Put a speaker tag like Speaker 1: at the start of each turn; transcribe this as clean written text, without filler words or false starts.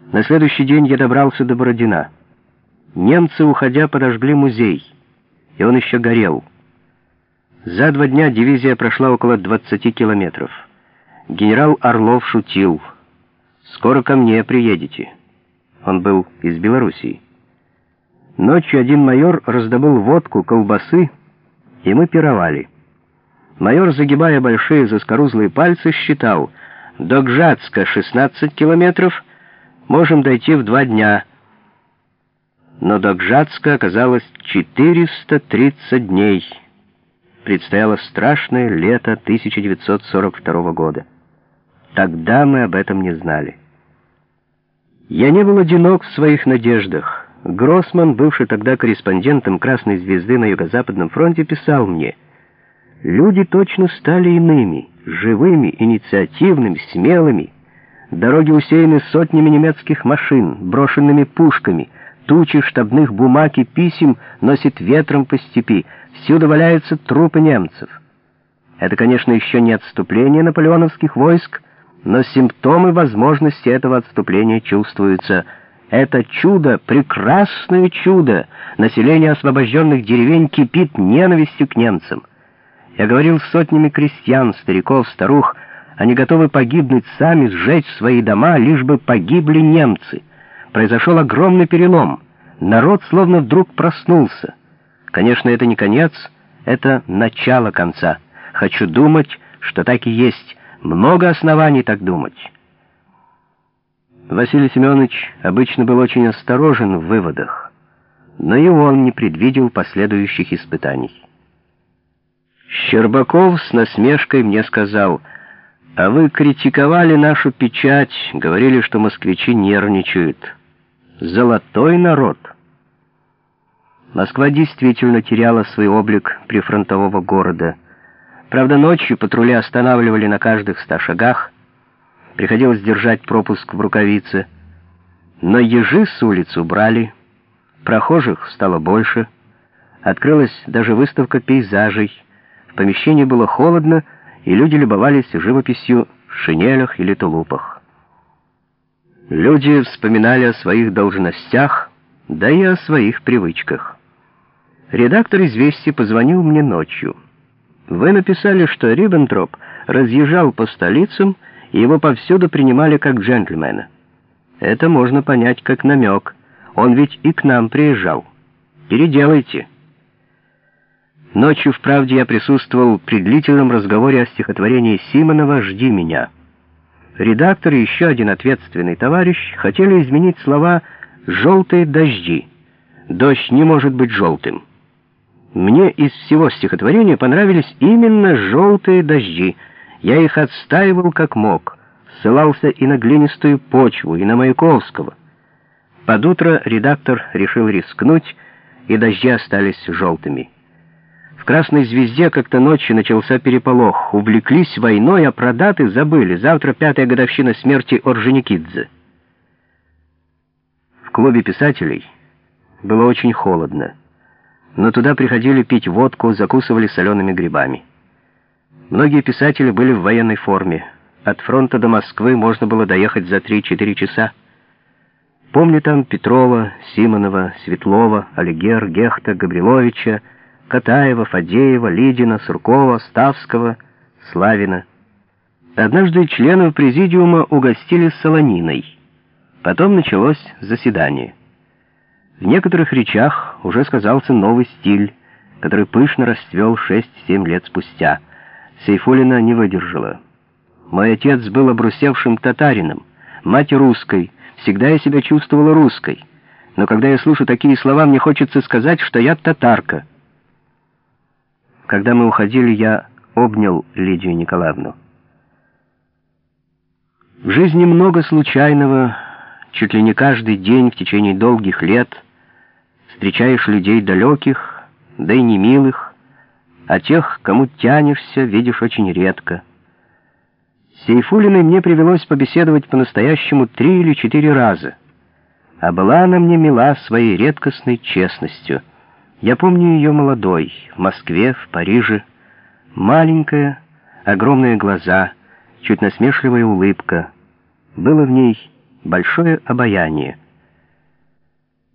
Speaker 1: На следующий день я добрался до Бородина. Немцы, уходя, подожгли музей, и он еще горел. За 2 дня дивизия прошла около 20 километров. Генерал Орлов шутил: «Скоро ко мне приедете». Он был из Белоруссии. Ночью один майор раздобыл водку, колбасы, и мы пировали. Майор, загибая большие заскорузлые пальцы, считал: до Гжатска 16 километров, можем дойти в 2 дня. Но до Гжатска оказалось 430 дней. Предстояло страшное лето 1942 года. Тогда мы об этом не знали. Я не был одинок в своих надеждах. Гроссман, бывший тогда корреспондентом «Красной звезды» на Юго-Западном фронте, писал мне: «Люди точно стали иными, живыми, инициативными, смелыми. Дороги усеяны сотнями немецких машин, брошенными пушками, тучи штабных бумаг и писем носит ветром по степи, всюду валяются трупы немцев». Это, конечно, еще не отступление наполеоновских войск, но симптомы возможности этого отступления чувствуются. Это чудо, прекрасное чудо. Население освобожденных деревень кипит ненавистью к немцам. Я говорил с сотнями крестьян, стариков, старух. Они готовы погибнуть сами, сжечь свои дома, лишь бы погибли немцы. Произошел огромный перелом. Народ словно вдруг проснулся. Конечно, это не конец, это начало конца. Хочу думать, что так и есть. Много оснований так думать. Василий Семенович обычно был очень осторожен в выводах, но и он не предвидел последующих испытаний. Щербаков с насмешкой мне сказал: «А вы критиковали нашу печать, говорили, что москвичи нервничают. Золотой народ». Москва действительно теряла свой облик прифронтового города. Правда, ночью патрули останавливали на каждых 100 шагах. Приходилось держать пропуск в рукавице. Но ежи с улиц убрали. Прохожих стало больше. Открылась даже выставка пейзажей. В помещении было холодно, и люди любовались живописью в шинелях или тулупах. Люди вспоминали о своих должностях, да и о своих привычках. Редактор «Известий» позвонил мне ночью. «Вы написали, что Риббентроп разъезжал по столицам, и его повсюду принимали как джентльмена. Это можно понять как намек. Он ведь и к нам приезжал. Переделайте». Ночью в «Правде» я присутствовал при длительном разговоре о стихотворении Симонова «Жди меня». Редактор и еще один ответственный товарищ хотели изменить слова «желтые дожди». Дождь не может быть желтым. Мне из всего стихотворения понравились именно желтые дожди. Я их отстаивал как мог, ссылался и на глинистую почву, и на Маяковского. Под утро редактор решил рискнуть, и дожди остались желтыми. В «Красной звезде» как-то ночью начался переполох. Увлеклись войной, а про даты забыли. Завтра 5-я годовщина смерти Орджоникидзе. В клубе писателей было очень холодно, но туда приходили пить водку, закусывали солеными грибами. Многие писатели были в военной форме. От фронта до Москвы можно было доехать за 3-4 часа. Помню там Петрова, Симонова, Светлова, Алигер, Гехта, Габриловича, Катаева, Фадеева, Лидина, Суркова, Ставского, Славина. Однажды членов президиума угостили солониной. Потом началось заседание. В некоторых речах уже сказался новый стиль, который пышно расцвел 6-7 лет спустя. Сейфуллина не выдержала. «Мой отец был обрусевшим татарином, мать русской, всегда я себя чувствовала русской. Но когда я слышу такие слова, мне хочется сказать, что я татарка». Когда мы уходили, я обнял Лидию Николаевну. В жизни много случайного. Чуть ли не каждый день в течение долгих лет встречаешь людей далеких, да и не милых, а тех, кому тянешься, видишь очень редко. С Сейфуллиной мне привелось побеседовать по-настоящему 3 или 4 раза, а была она мне мила своей редкостной честностью. Я помню ее молодой, в Москве, в Париже. Маленькая, огромные глаза, чуть насмешливая улыбка. Было в ней большое обаяние.